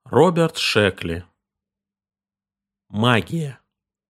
Роберт Шекли. Магия.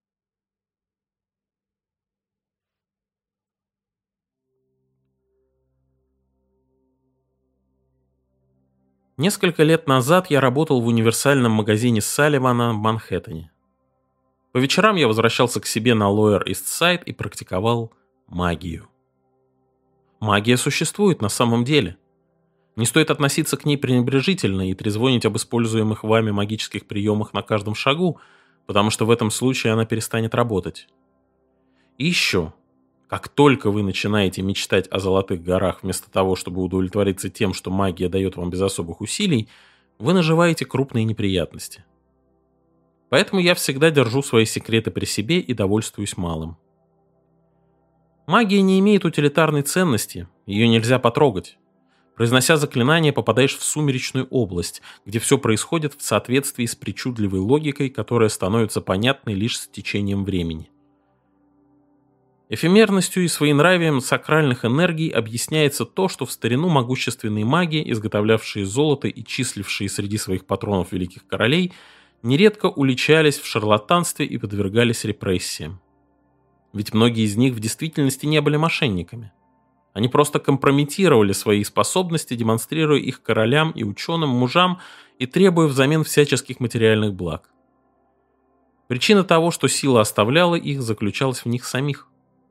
Несколько лет назад я работал в универсальном магазине Салливана в Манхэттене. По вечерам я возвращался к себе на Lower East Side и практиковал магию. Магия существует на самом деле. Не стоит относиться к ней пренебрежительно и трезвонить об используемых вами магических приемах на каждом шагу, потому что в этом случае она перестанет работать. И еще, как только вы начинаете мечтать о золотых горах вместо того, чтобы удовлетвориться тем, что магия дает вам без особых усилий, вы наживаете крупные неприятности. Поэтому я всегда держу свои секреты при себе и довольствуюсь малым. Магия не имеет утилитарной ценности, ее нельзя потрогать. Произнося заклинание, попадаешь в сумеречную область, где все происходит в соответствии с причудливой логикой, которая становится понятной лишь с течением времени. Эфемерностью и своенравием сакральных энергий объясняется то, что в старину могущественные маги, изготовлявшие золото и числившие среди своих патронов великих королей, нередко уличались в шарлатанстве и подвергались репрессиям. Ведь многие из них в действительности не были мошенниками. Они просто компрометировали свои способности, демонстрируя их королям и ученым мужам и требуя взамен всяческих материальных благ. Причина того, что сила оставляла их, заключалась в них самих.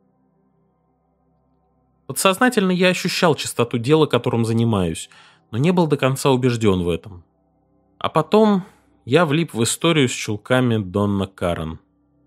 Подсознательно я ощущал чистоту дела, которым занимаюсь, но не был до конца убежден в этом. А потом я влип в историю с чулками Донна Карен.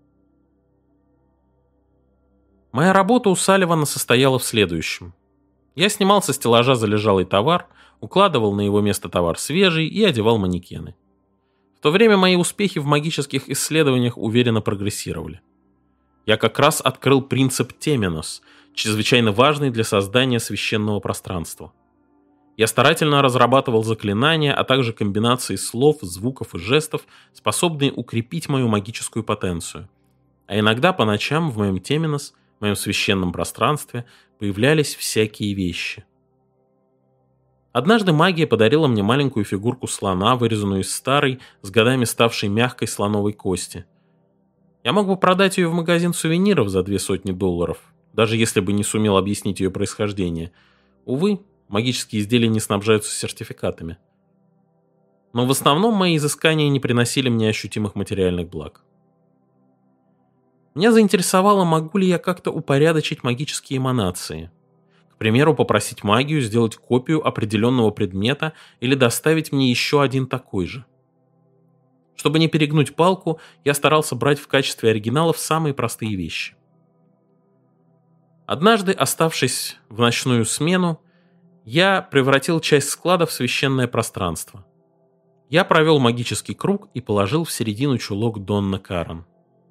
Моя работа у Салливана состояла в следующем. Я снимал со стеллажа залежалый товар, укладывал на его место товар свежий и одевал манекены. В то время мои успехи в магических исследованиях уверенно прогрессировали. Я как раз открыл принцип Теменос, чрезвычайно важный для создания священного пространства. Я старательно разрабатывал заклинания, а также комбинации слов, звуков и жестов, способные укрепить мою магическую потенцию. А иногда по ночам в моем Теменос, в моем священном пространстве, появлялись всякие вещи. Однажды магия подарила мне маленькую фигурку слона, вырезанную из старой, с годами ставшей мягкой слоновой кости. Я мог бы продать ее в магазин сувениров за $200, даже если бы не сумел объяснить ее происхождение. Увы, магические изделия не снабжаются сертификатами. Но в основном мои изыскания не приносили мне ощутимых материальных благ. Меня заинтересовало, могу ли я как-то упорядочить магические эманации. К примеру, попросить магию сделать копию определенного предмета или доставить мне еще один такой же. Чтобы не перегнуть палку, я старался брать в качестве оригиналов самые простые вещи. Однажды, оставшись в ночную смену, я превратил часть склада в священное пространство. Я провел магический круг и положил в середину чулок Донна Карен.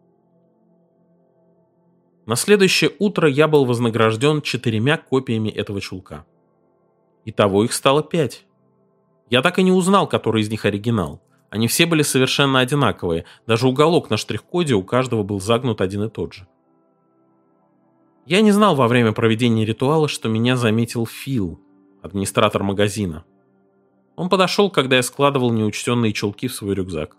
На следующее утро я был вознагражден 4 копиями этого чулка. Итого их стало 5. Я так и не узнал, который из них оригинал. Они все были совершенно одинаковые, даже уголок на штрих-коде у каждого был загнут один и тот же. Я не знал во время проведения ритуала, что меня заметил Фил, администратор магазина. Он подошел, когда я складывал неучтенные чулки в свой рюкзак.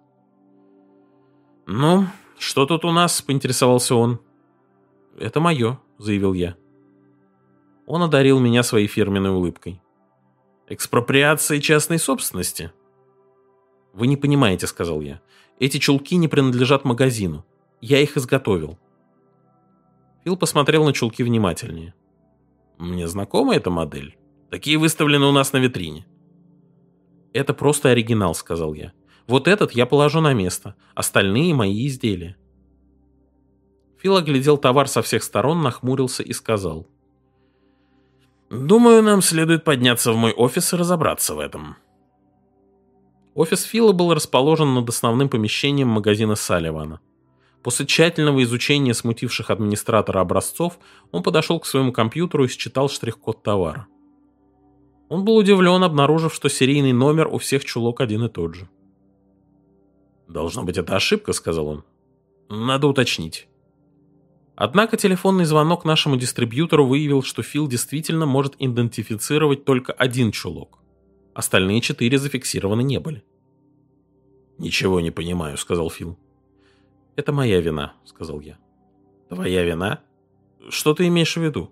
«Ну, что тут у нас?» — поинтересовался он. «Это мое», — заявил я. Он одарил меня своей фирменной улыбкой. «Экспроприация частной собственности?» «Вы не понимаете», — сказал я. «Эти чулки не принадлежат магазину. Я их изготовил». Фил посмотрел на чулки внимательнее. «Мне знакома эта модель. Такие выставлены у нас на витрине». «Это просто оригинал», — сказал я. «Вот этот я положу на место. Остальные мои изделия». Фил оглядел товар со всех сторон, нахмурился и сказал: «Думаю, нам следует подняться в мой офис и разобраться в этом». Офис Фила был расположен над основным помещением магазина Салливана. После тщательного изучения смутивших администратора образцов, он подошел к своему компьютеру и считал штрих-код товара. Он был удивлен, обнаружив, что серийный номер у всех чулок один и тот же. «Должно быть, это ошибка», — сказал он. «Надо уточнить». Однако телефонный звонок нашему дистрибьютору выявил, что Фил действительно может идентифицировать только один чулок. Остальные 4 зафиксированы не были. «Ничего не понимаю», — сказал Фил. «Это моя вина», — сказал я. «Твоя вина? Что ты имеешь в виду?»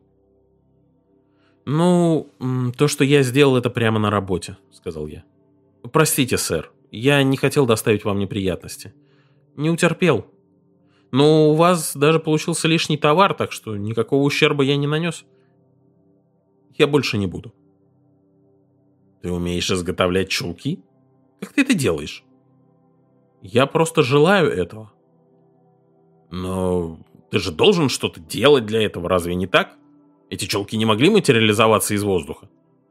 «Ну, то, что я сделал это прямо на работе», — сказал я. «Простите, сэр, я не хотел доставить вам неприятности. Не утерпел. Но у вас даже получился лишний товар, так что никакого ущерба я не нанес. Я больше не буду». «Ты умеешь изготовлять чулки? Как ты это делаешь?» «Я просто желаю этого». «Но ты же должен что-то делать для этого, разве не так? Эти чулки не могли материализоваться из воздуха?»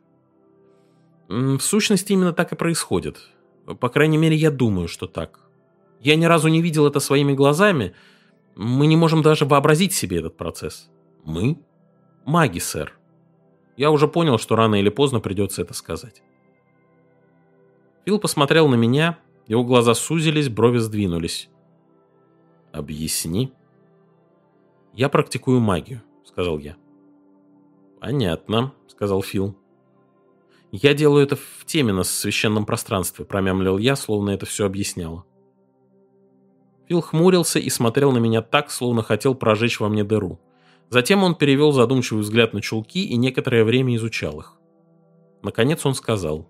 В сущности, именно так и происходит. По крайней мере, я думаю, что так. Я ни разу не видел это своими глазами. Мы не можем даже вообразить себе этот процесс. Мы? Маги, сэр. Я уже понял, что рано или поздно придется это сказать. Фил посмотрел на меня, его глаза сузились, брови сдвинулись. «Объясни». «Я практикую магию», — сказал я. «Понятно», — сказал Фил. «Я делаю это в Темино с священном пространстве», — промямлил я, словно это все объясняло. Фил хмурился и смотрел на меня так, словно хотел прожечь во мне дыру. Затем он перевел задумчивый взгляд на чулки и некоторое время изучал их. Наконец он сказал: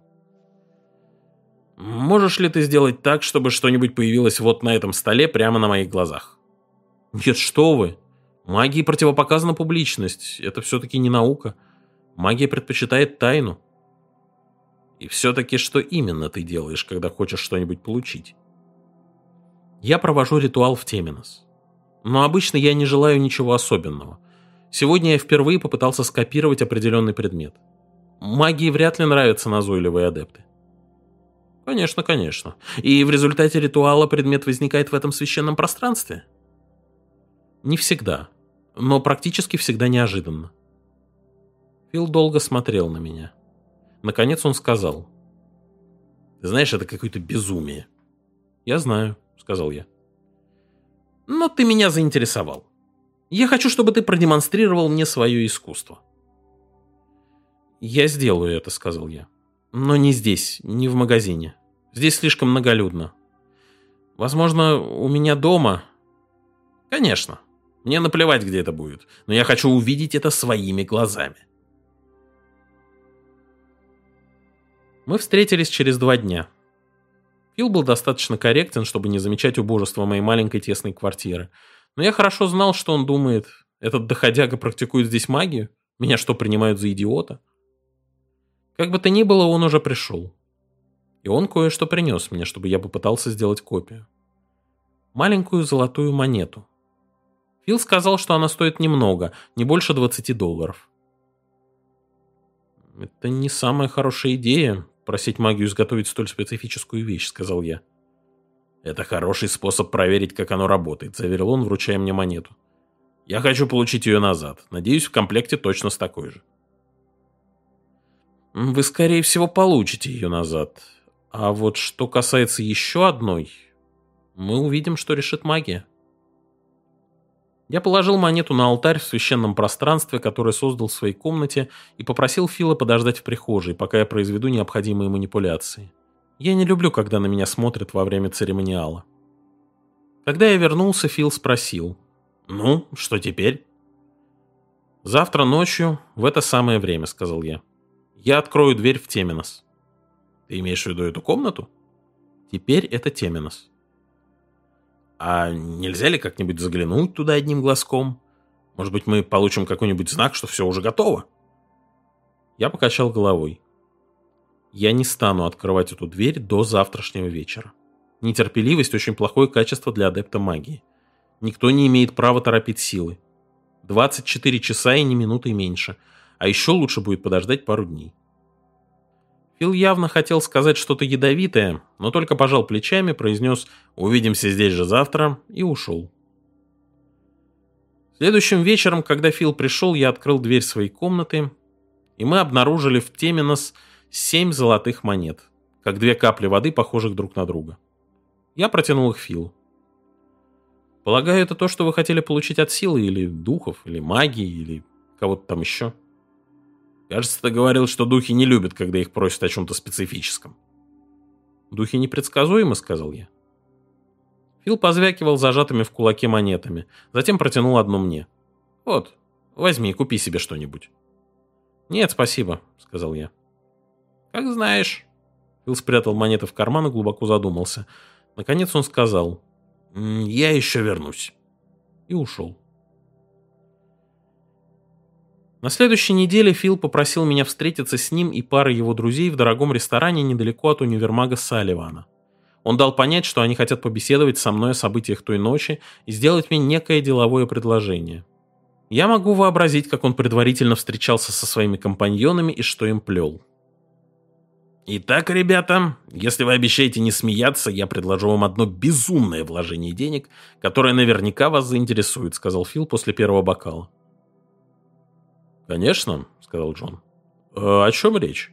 «Можешь ли ты сделать так, чтобы что-нибудь появилось вот на этом столе прямо на моих глазах?» «Нет, что вы! Магии противопоказана публичность. Это все-таки не наука. Магия предпочитает тайну». «И все-таки что именно ты делаешь, когда хочешь что-нибудь получить?» «Я провожу ритуал в Теминос. Но обычно я не желаю ничего особенного. Сегодня я впервые попытался скопировать определенный предмет. Магии вряд ли нравятся назойливые адепты». «Конечно, конечно. И в результате ритуала предмет возникает в этом священном пространстве?» «Не всегда, но практически всегда неожиданно». Фил долго смотрел на меня. Наконец он сказал: «Ты знаешь, это какое-то безумие». «Я знаю», — сказал я. «Но ты меня заинтересовал. Я хочу, чтобы ты продемонстрировал мне свое искусство». «Я сделаю это», — сказал я. «Но не здесь, не в магазине. Здесь слишком многолюдно. Возможно, у меня дома...» «Конечно. Мне наплевать, где это будет. Но я хочу увидеть это своими глазами». Мы встретились через 2 дня. Фил был достаточно корректен, чтобы не замечать убожества моей маленькой тесной квартиры. Но я хорошо знал, что он думает. Этот доходяга практикует здесь магию? Меня что, принимают за идиота? Как бы то ни было, он уже пришел. И он кое-что принес мне, чтобы я попытался сделать копию. Маленькую золотую монету. Фил сказал, что она стоит немного, не больше $20. «Это не самая хорошая идея, просить магию изготовить столь специфическую вещь», — сказал я. «Это хороший способ проверить, как оно работает», — заверил он, вручая мне монету. «Я хочу получить ее назад. Надеюсь, в комплекте точно с такой же». «Вы, скорее всего, получите ее назад. А вот что касается еще одной, мы увидим, что решит магия». Я положил монету на алтарь в священном пространстве, которое создал в своей комнате, и попросил Фила подождать в прихожей, пока я произведу необходимые манипуляции. Я не люблю, когда на меня смотрят во время церемониала. Когда я вернулся, Фил спросил: «Ну, что теперь?» «Завтра ночью, в это самое время», — сказал я. «Я открою дверь в Теминос». «Ты имеешь в виду эту комнату?» «Теперь это Теминос». «А нельзя ли как-нибудь заглянуть туда одним глазком? Может быть, мы получим какой-нибудь знак, что все уже готово?» Я покачал головой. «Я не стану открывать эту дверь до завтрашнего вечера. Нетерпеливость — очень плохое качество для адепта магии. Никто не имеет права торопить силы. 24 часа и ни минуты меньше. А еще лучше будет подождать пару дней». Фил явно хотел сказать что-то ядовитое, но только пожал плечами, произнес «Увидимся здесь же завтра» и ушел. Следующим вечером, когда Фил пришел, я открыл дверь своей комнаты, и мы обнаружили в Теминос 7 золотых монет, как 2 капли воды, похожих друг на друга. Я протянул их Филу. «Полагаю, это то, что вы хотели получить от силы, или духов, или магии, или кого-то там еще?» «Кажется, ты говорил, что духи не любят, когда их просят о чем-то специфическом». «Духи непредсказуемы», — сказал я. Фил позвякивал зажатыми в кулаке монетами, затем протянул одну мне. «Вот, возьми, купи себе что-нибудь». «Нет, спасибо», — сказал я. «Как знаешь». Фил спрятал монеты в карман и глубоко задумался. Наконец он сказал: «Я еще вернусь». И ушел. На следующей неделе Фил попросил меня встретиться с ним и парой его друзей в дорогом ресторане недалеко от универмага Салливана. Он дал понять, что они хотят побеседовать со мной о событиях той ночи и сделать мне некое деловое предложение. Я могу вообразить, как он предварительно встречался со своими компаньонами и что им плел. «Итак, ребята, если вы обещаете не смеяться, я предложу вам одно безумное вложение денег, которое наверняка вас заинтересует», — сказал Фил после первого бокала. «Конечно», — сказал Джон. «О чем речь?»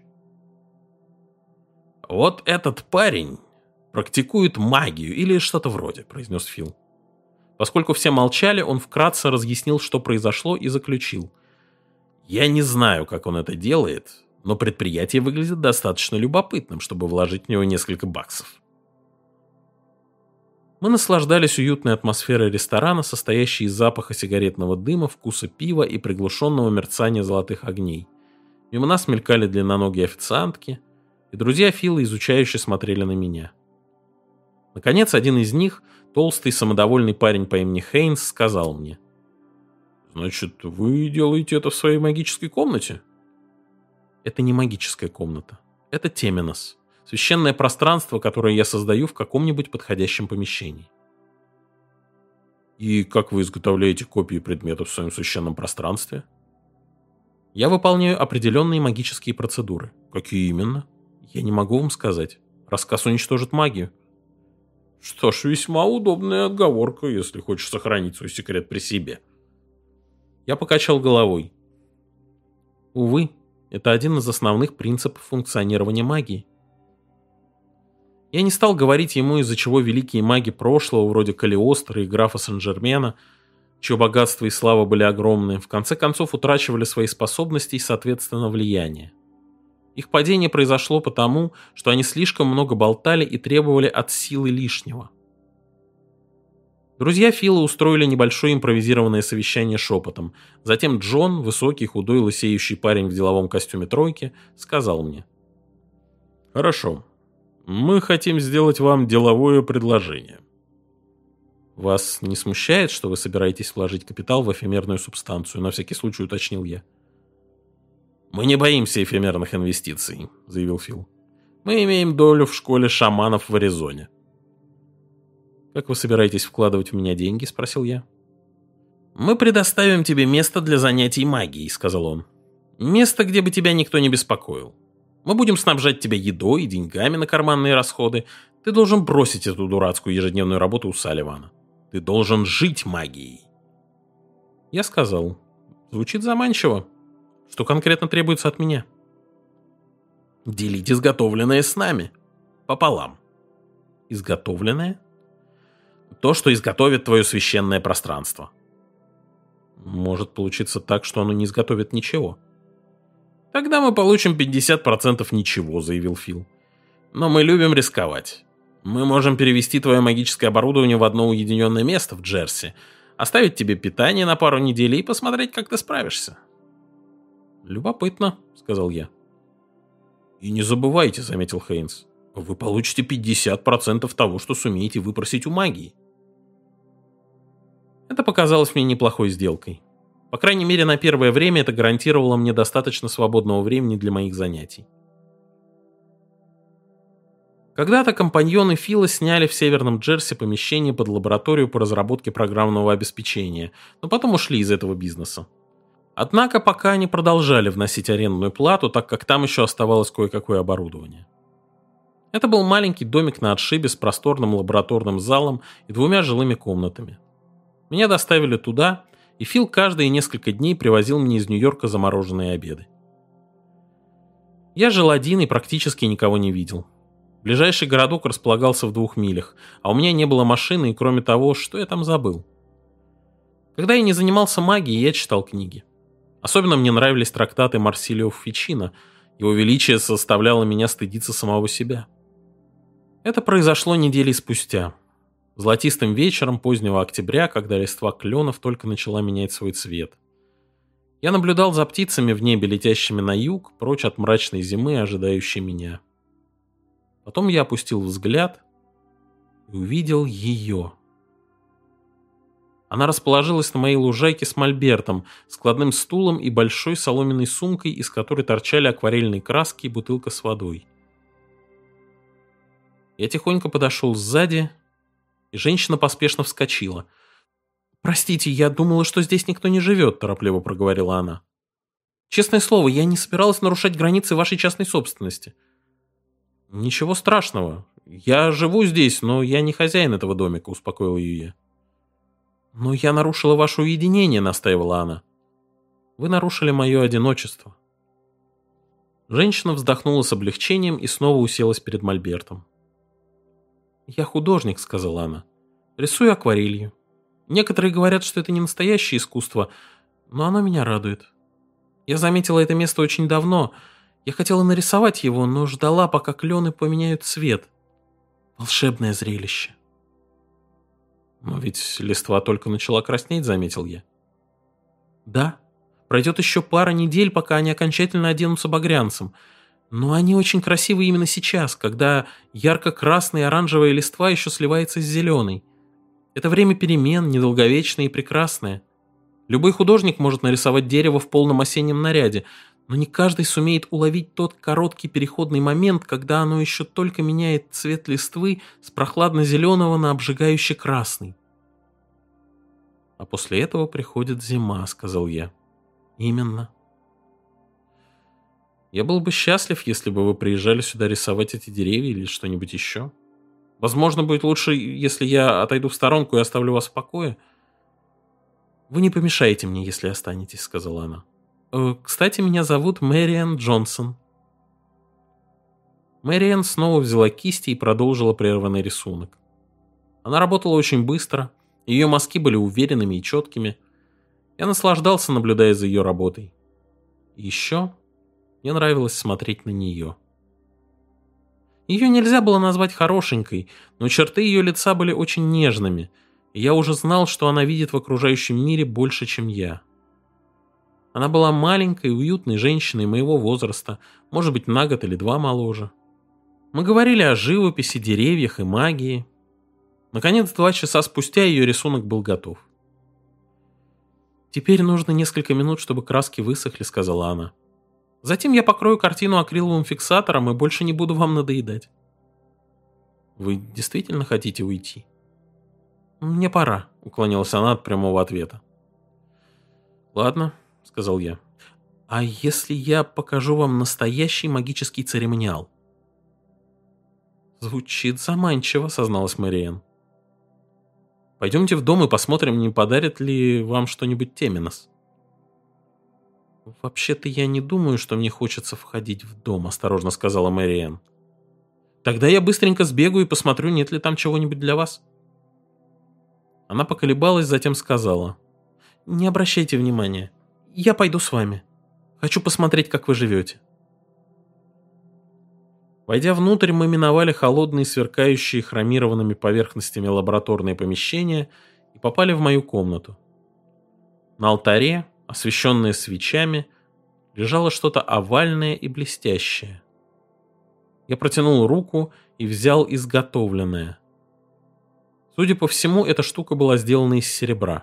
«Вот этот парень практикует магию или что-то вроде», — произнес Фил. Поскольку все молчали, он вкратце разъяснил, что произошло, и заключил: «Я не знаю, как он это делает, но предприятие выглядит достаточно любопытным, чтобы вложить в него несколько баксов». Мы наслаждались уютной атмосферой ресторана, состоящей из запаха сигаретного дыма, вкуса пива и приглушенного мерцания золотых огней. Мимо нас мелькали длинноногие официантки, и друзья Фила изучающе смотрели на меня. Наконец, один из них, толстый самодовольный парень по имени Хейнс, сказал мне: «Значит, вы делаете это в своей магической комнате?» «Это не магическая комната. Это Теменос. Священное пространство, которое я создаю в каком-нибудь подходящем помещении». «И как вы изготовляете копии предметов в своем священном пространстве?» «Я выполняю определенные магические процедуры». «Какие именно?» «Я не могу вам сказать. Рассказ уничтожит магию». «Что ж, весьма удобная отговорка, если хочешь сохранить свой секрет при себе». Я покачал головой. Увы, это один из основных принципов функционирования магии. Я не стал говорить ему, из-за чего великие маги прошлого, вроде Калиостро и графа Сен-Жермена, чье богатство и слава были огромны, в конце концов утрачивали свои способности и, соответственно, влияние. Их падение произошло потому, что они слишком много болтали и требовали от силы лишнего. Друзья Фила устроили небольшое импровизированное совещание шепотом. Затем Джон, высокий, худой, лысеющий парень в деловом костюме тройки, сказал мне: «Хорошо. Мы хотим сделать вам деловое предложение». «Вас не смущает, что вы собираетесь вложить капитал в эфемерную субстанцию?» — на всякий случай уточнил я. «Мы не боимся эфемерных инвестиций», — заявил Фил. «Мы имеем долю в школе шаманов в Аризоне». «Как вы собираетесь вкладывать в меня деньги?» — спросил я. «Мы предоставим тебе место для занятий магией», — сказал он. «Место, где бы тебя никто не беспокоил. Мы будем снабжать тебя едой и деньгами на карманные расходы. Ты должен бросить эту дурацкую ежедневную работу у Салливана. Ты должен жить магией». Я сказал: «Звучит заманчиво. Что конкретно требуется от меня?» «Делить изготовленное с нами. Пополам». «Изготовленное?» «То, что изготовит твое священное пространство». «Может получиться так, что оно не изготовит ничего». «Тогда мы получим 50% ничего», — заявил Фил. «Но мы любим рисковать. Мы можем перевести твое магическое оборудование в одно уединенное место в Джерси, оставить тебе питание на пару недель и посмотреть, как ты справишься». «Любопытно», — сказал я. «И не забывайте», — заметил Хейнс, — «вы получите 50% того, что сумеете выпросить у магии». Это показалось мне неплохой сделкой. По крайней мере, на первое время это гарантировало мне достаточно свободного времени для моих занятий. Когда-то компаньоны Фила сняли в Северном Джерси помещение под лабораторию по разработке программного обеспечения, но потом ушли из этого бизнеса. Однако пока они продолжали вносить арендную плату, так как там еще оставалось кое-какое оборудование. Это был маленький домик на отшибе с просторным лабораторным залом и 2 жилыми комнатами. Меня доставили туда, и Фил каждые несколько дней привозил мне из Нью-Йорка замороженные обеды. Я жил один и практически никого не видел. Ближайший городок располагался в 2 милях, а у меня не было машины, и кроме того, что я там забыл? Когда я не занимался магией, я читал книги. Особенно мне нравились трактаты Марсилио Фичино, его величие заставляло меня стыдиться самого себя. Это произошло недели спустя. Золотистым вечером позднего октября, когда листва кленов только начала менять свой цвет. Я наблюдал за птицами в небе, летящими на юг, прочь от мрачной зимы, ожидающей меня. Потом я опустил взгляд и увидел ее. Она расположилась на моей лужайке с мольбертом, складным стулом и большой соломенной сумкой, из которой торчали акварельные краски и бутылка с водой. Я тихонько подошел сзади, и женщина поспешно вскочила. «Простите, я думала, что здесь никто не живет», — торопливо проговорила она. «Честное слово, я не собиралась нарушать границы вашей частной собственности». «Ничего страшного. Я живу здесь, но я не хозяин этого домика», — успокоил ее я. «Но я нарушила ваше уединение», — настаивала она. «Вы нарушили мое одиночество». Женщина вздохнула с облегчением и снова уселась перед мольбертом. «Я художник», — сказала она. «Рисую акварелью. Некоторые говорят, что это не настоящее искусство, но оно меня радует. Я заметила это место очень давно. Я хотела нарисовать его, но ждала, пока клены поменяют цвет. Волшебное зрелище». «Но ведь листва только начала краснеть», — заметил я. «Да, пройдет еще пара недель, пока они окончательно оденутся багрянцем. Но они очень красивы именно сейчас, когда ярко-красная и оранжевая листва еще сливается с зеленой. Это время перемен, недолговечное и прекрасное. Любой художник может нарисовать дерево в полном осеннем наряде, но не каждый сумеет уловить тот короткий переходный момент, когда оно еще только меняет цвет листвы с прохладно-зеленого на обжигающе красный. «А после этого приходит зима», — сказал я. «Именно. Я был бы счастлив, если бы вы приезжали сюда рисовать эти деревья или что-нибудь еще. Возможно, будет лучше, если я отойду в сторонку и оставлю вас в покое». «Вы не помешаете мне, если останетесь», — сказала она. «Кстати, меня зовут Мэриан Джонсон». Мэриан снова взяла кисти и продолжила прерванный рисунок. Она работала очень быстро, ее мазки были уверенными и четкими. Я наслаждался, наблюдая за ее работой. И еще мне нравилось смотреть на нее. Ее нельзя было назвать хорошенькой, но черты ее лица были очень нежными, и я уже знал, что она видит в окружающем мире больше, чем я. Она была маленькой, уютной женщиной моего возраста, может быть, на год или два моложе. Мы говорили о живописи, деревьях и магии. Наконец, 2 часа спустя ее рисунок был готов. «Теперь нужно несколько минут, чтобы краски высохли», — сказала она. «Затем я покрою картину акриловым фиксатором и больше не буду вам надоедать». «Вы действительно хотите уйти?» «Мне пора», — уклонилась она от прямого ответа. «Ладно», — сказал я. «А если я покажу вам настоящий магический церемониал?» «Звучит заманчиво», — созналась Мэриэн. «Пойдемте в дом и посмотрим, не подарит ли вам что-нибудь Теменос». «Вообще-то я не думаю, что мне хочется входить в дом», — осторожно сказала Мэриэн. «Тогда я быстренько сбегаю и посмотрю, нет ли там чего-нибудь для вас». Она поколебалась, затем сказала: «Не обращайте внимания. Я пойду с вами. Хочу посмотреть, как вы живете». Войдя внутрь, мы миновали холодные, сверкающие хромированными поверхностями лабораторные помещения и попали в мою комнату. На алтаре, освещенное свечами, лежало что-то овальное и блестящее. Я протянул руку и взял изготовленное. Судя по всему, эта штука была сделана из серебра.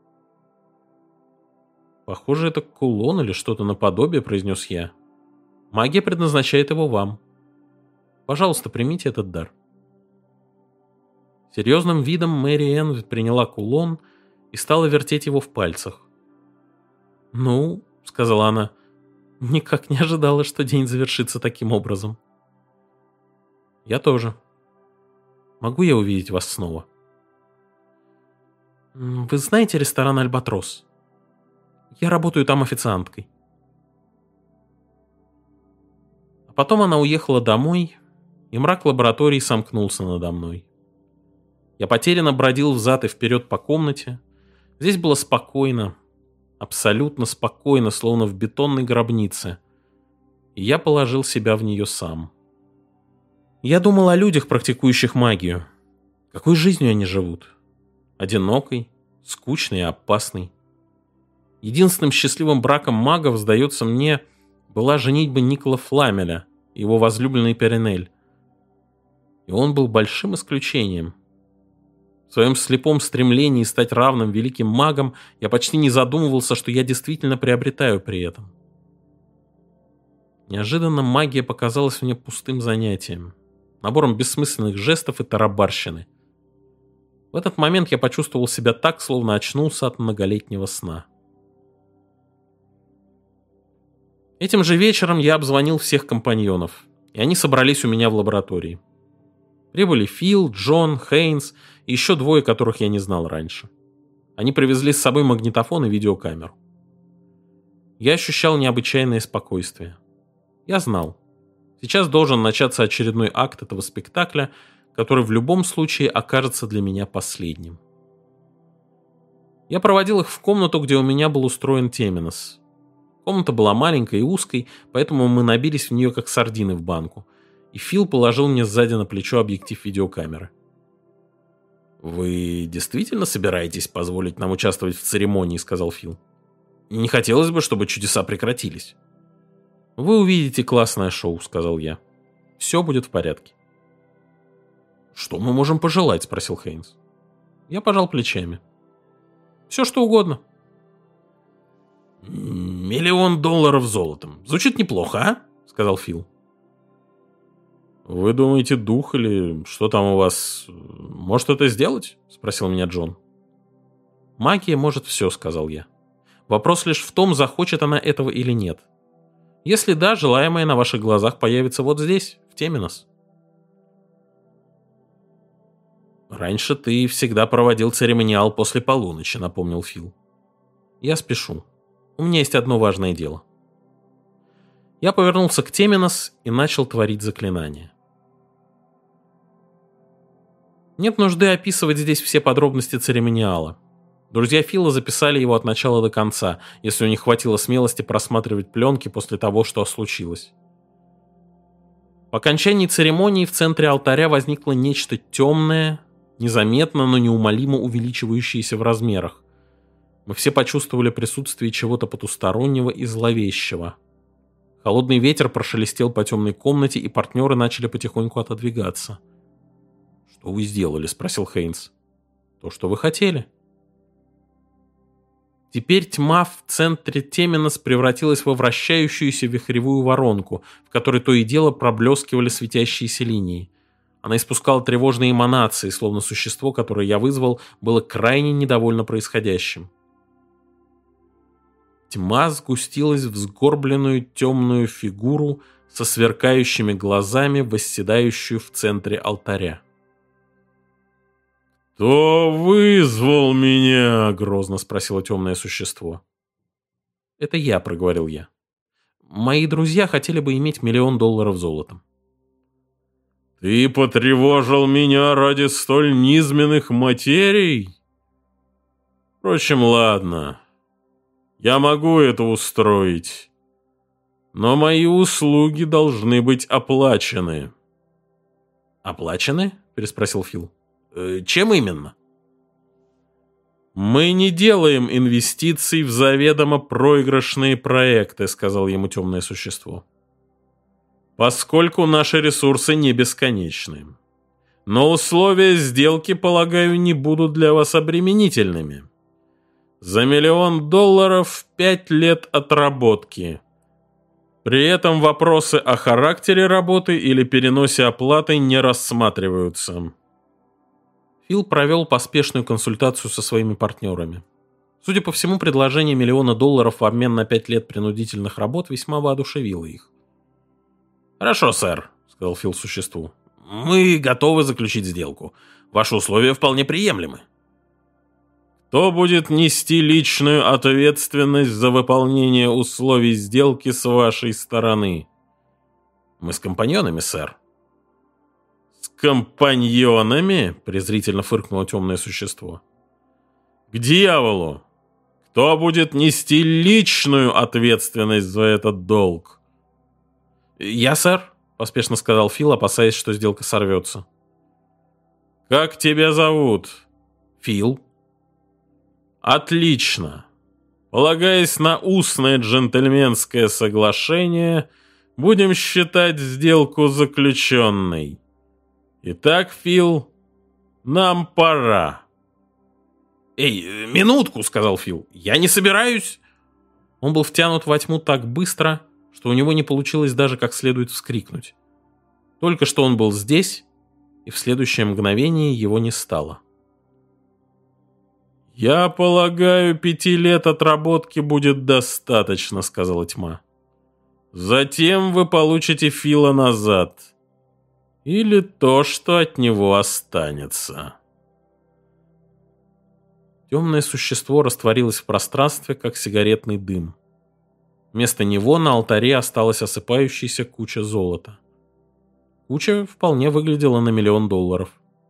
«Похоже, это кулон или что-то наподобие», — произнес я. «Магия предназначает его вам. Пожалуйста, примите этот дар». Серьезным видом Мэриэн приняла кулон и стала вертеть его в пальцах. «Ну», — сказала она, — «никак не ожидала, что день завершится таким образом». «Я тоже. Могу я увидеть вас снова?» «Вы знаете ресторан «Альбатрос»? Я работаю там официанткой». А потом она уехала домой, и мрак лаборатории сомкнулся надо мной. Я потерянно бродил взад и вперед по комнате. Здесь было спокойно, абсолютно спокойно, словно в бетонной гробнице. И я положил себя в нее сам. Я думал о людях, практикующих магию. Какой жизнью они живут? Одинокой, скучной и опасной. Единственным счастливым браком магов, сдается мне, была женитьба Никола Фламеля и его возлюбленной Перинель. И он был большим исключением. В своем слепом стремлении стать равным великим магам я почти не задумывался, что я действительно приобретаю при этом. Неожиданно магия показалась мне пустым занятием, набором бессмысленных жестов и тарабарщины. В этот момент я почувствовал себя так, словно очнулся от многолетнего сна. Этим же вечером я обзвонил всех компаньонов, и они собрались у меня в лаборатории. Прибыли Фил, Джон, Хейнс и еще двое, которых я не знал раньше. Они привезли с собой магнитофон и видеокамеру. Я ощущал необычайное спокойствие. Я знал, сейчас должен начаться очередной акт этого спектакля, который в любом случае окажется для меня последним. Я проводил их в комнату, где у меня был устроен Теминос. Комната была маленькой и узкой, поэтому мы набились в нее как сардины в банку, и Фил положил мне сзади на плечо объектив видеокамеры. «Вы действительно собираетесь позволить нам участвовать в церемонии?» — сказал Фил. «Не хотелось бы, чтобы чудеса прекратились». «Вы увидите классное шоу», — сказал я. «Все будет в порядке». «Что мы можем пожелать?» — спросил Хейнс. Я пожал плечами. «Все, что угодно». $1 миллион золотом. Звучит неплохо, а?» — сказал Фил. «Вы думаете, дух или что там у вас может это сделать?» — спросил меня Джон. «Магия может все», — сказал я. «Вопрос лишь в том, захочет она этого или нет. Если да, желаемое на ваших глазах появится вот здесь, в Теминос». «Раньше ты всегда проводил церемониал после полуночи», — напомнил Фил. «Я спешу. У меня есть одно важное дело». Я повернулся к Теминос и начал творить заклинание. Нет нужды описывать здесь все подробности церемониала. Друзья Фила записали его от начала до конца, если у них хватило смелости просматривать пленки после того, что случилось. По окончании церемонии в центре алтаря возникло нечто темное, незаметно, но неумолимо увеличивающееся в размерах. Мы все почувствовали присутствие чего-то потустороннего и зловещего. Холодный ветер прошелестел по темной комнате, и партнеры начали потихоньку отодвигаться. «Что вы сделали?» — спросил Хейнс. «То, что вы хотели». Теперь тьма в центре Теминос превратилась во вращающуюся вихревую воронку, в которой то и дело проблескивали светящиеся линии. Она испускала тревожные эманации, словно существо, которое я вызвал, было крайне недовольно происходящим. Тьма сгустилась в сгорбленную темную фигуру со сверкающими глазами, восседающую в центре алтаря. «Кто вызвал меня?» — грозно спросило темное существо. «Это я», — проговорил я. «Мои друзья хотели бы иметь $1 миллион золотом». «Ты потревожил меня ради столь низменных материй? Впрочем, ладно. Я могу это устроить. Но мои услуги должны быть оплачены». «Оплачены?» — переспросил Фил. «Чем именно?» «Мы не делаем инвестиций в заведомо проигрышные проекты», — сказал ему темное существо. «Поскольку наши ресурсы не бесконечны. Но условия сделки, полагаю, не будут для вас обременительными. За $1 миллион 5 лет отработки. При этом вопросы о характере работы или переносе оплаты не рассматриваются». Фил провел поспешную консультацию со своими партнерами. Судя по всему, предложение $1 миллиона в обмен на 5 лет принудительных работ весьма воодушевило их. «Хорошо, сэр», — сказал Фил существу. «Мы готовы заключить сделку. Ваши условия вполне приемлемы». «Кто будет нести личную ответственность за выполнение условий сделки с вашей стороны?» «Мы с компаньонами, сэр». «С компаньонами?» — презрительно фыркнуло темное существо. «К дьяволу! Кто будет нести личную ответственность за этот долг?» «Я, сэр», — поспешно сказал Фил, опасаясь, что сделка сорвется. Как тебя зовут? Фил. Отлично. Полагаясь на устное джентльменское соглашение, будем считать сделку заключенной. Итак, Фил, нам пора. «Эй, минутку», — сказал Фил, — «я не собираюсь». Он был втянут во тьму так быстро, что у него не получилось даже как следует вскрикнуть. Только что он был здесь, и в следующее мгновение его не стало. «Я полагаю, 5 лет отработки будет достаточно», — сказала тьма. «Затем вы получите Фила назад. Или то, что от него останется». Темное существо растворилось в пространстве, как сигаретный дым. Вместо него на алтаре осталась осыпающаяся куча золота. Куча вполне выглядела на $1 миллион.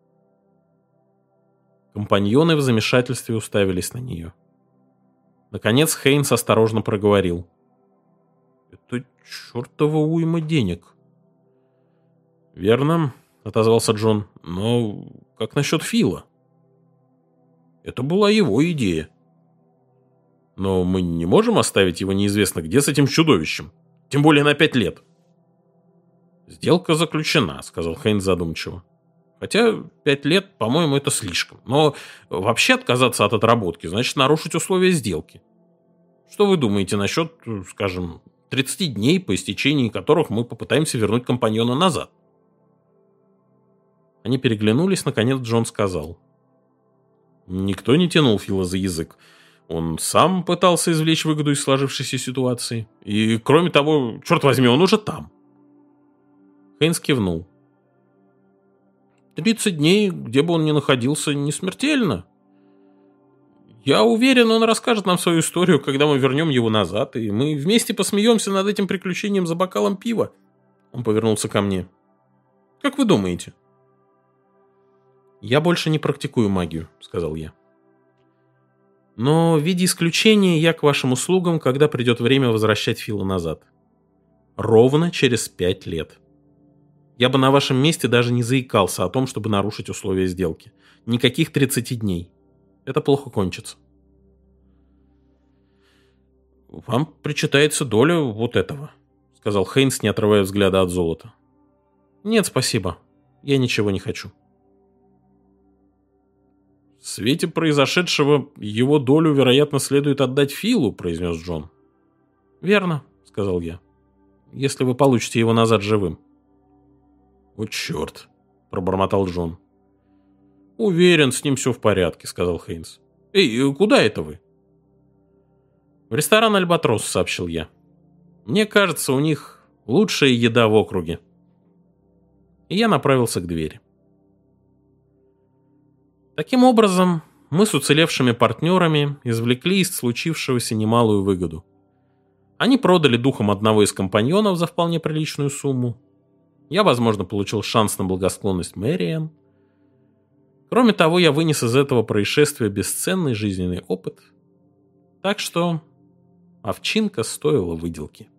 Компаньоны в замешательстве уставились на нее. Наконец Хейнс осторожно проговорил. «Это чертова уйма денег». «Верно», — отозвался Джон, — «но как насчет Фила?» Это была его идея. Но мы не можем оставить его неизвестно где с этим чудовищем. Тем более на 5 лет. «Сделка заключена», — сказал Хейнс задумчиво. «Хотя 5 лет, по-моему, это слишком. Но вообще отказаться от отработки значит нарушить условия сделки. Что вы думаете насчет, скажем, 30 дней, по истечении которых мы попытаемся вернуть компаньона назад?» Они переглянулись, наконец Джон сказал. Никто не тянул Фила за язык. Он сам пытался извлечь выгоду из сложившейся ситуации. И, кроме того, черт возьми, он уже там. Хейнс кивнул. 30 дней, где бы он ни находился, не смертельно. Я уверен, он расскажет нам свою историю, когда мы вернем его назад, и мы вместе посмеемся над этим приключением за бокалом пива. Он повернулся ко мне. Как вы думаете? «Я больше не практикую магию», — сказал я. «Но в виде исключения я к вашим услугам, когда придет время возвращать Фила назад. Ровно через 5 лет. Я бы на вашем месте даже не заикался о том, чтобы нарушить условия сделки. Никаких 30 дней. Это плохо кончится». «Вам причитается доля вот этого», — сказал Хейнс, не отрывая взгляда от золота. «Нет, спасибо. Я ничего не хочу». «В свете произошедшего его долю, вероятно, следует отдать Филу», — произнес Джон. «Верно», — сказал я, — «если вы получите его назад живым». «О, черт», — пробормотал Джон. «Уверен, с ним все в порядке», — сказал Хейнс. «Эй, куда это вы?» «В ресторан «Альбатрос», — сообщил я. «Мне кажется, у них лучшая еда в округе». И я направился к двери. Таким образом, мы с уцелевшими партнерами извлекли из случившегося немалую выгоду. Они продали духом одного из компаньонов за вполне приличную сумму. Я, возможно, получил шанс на благосклонность Мэриэн. Кроме того, я вынес из этого происшествия бесценный жизненный опыт. Так что овчинка стоила выделки.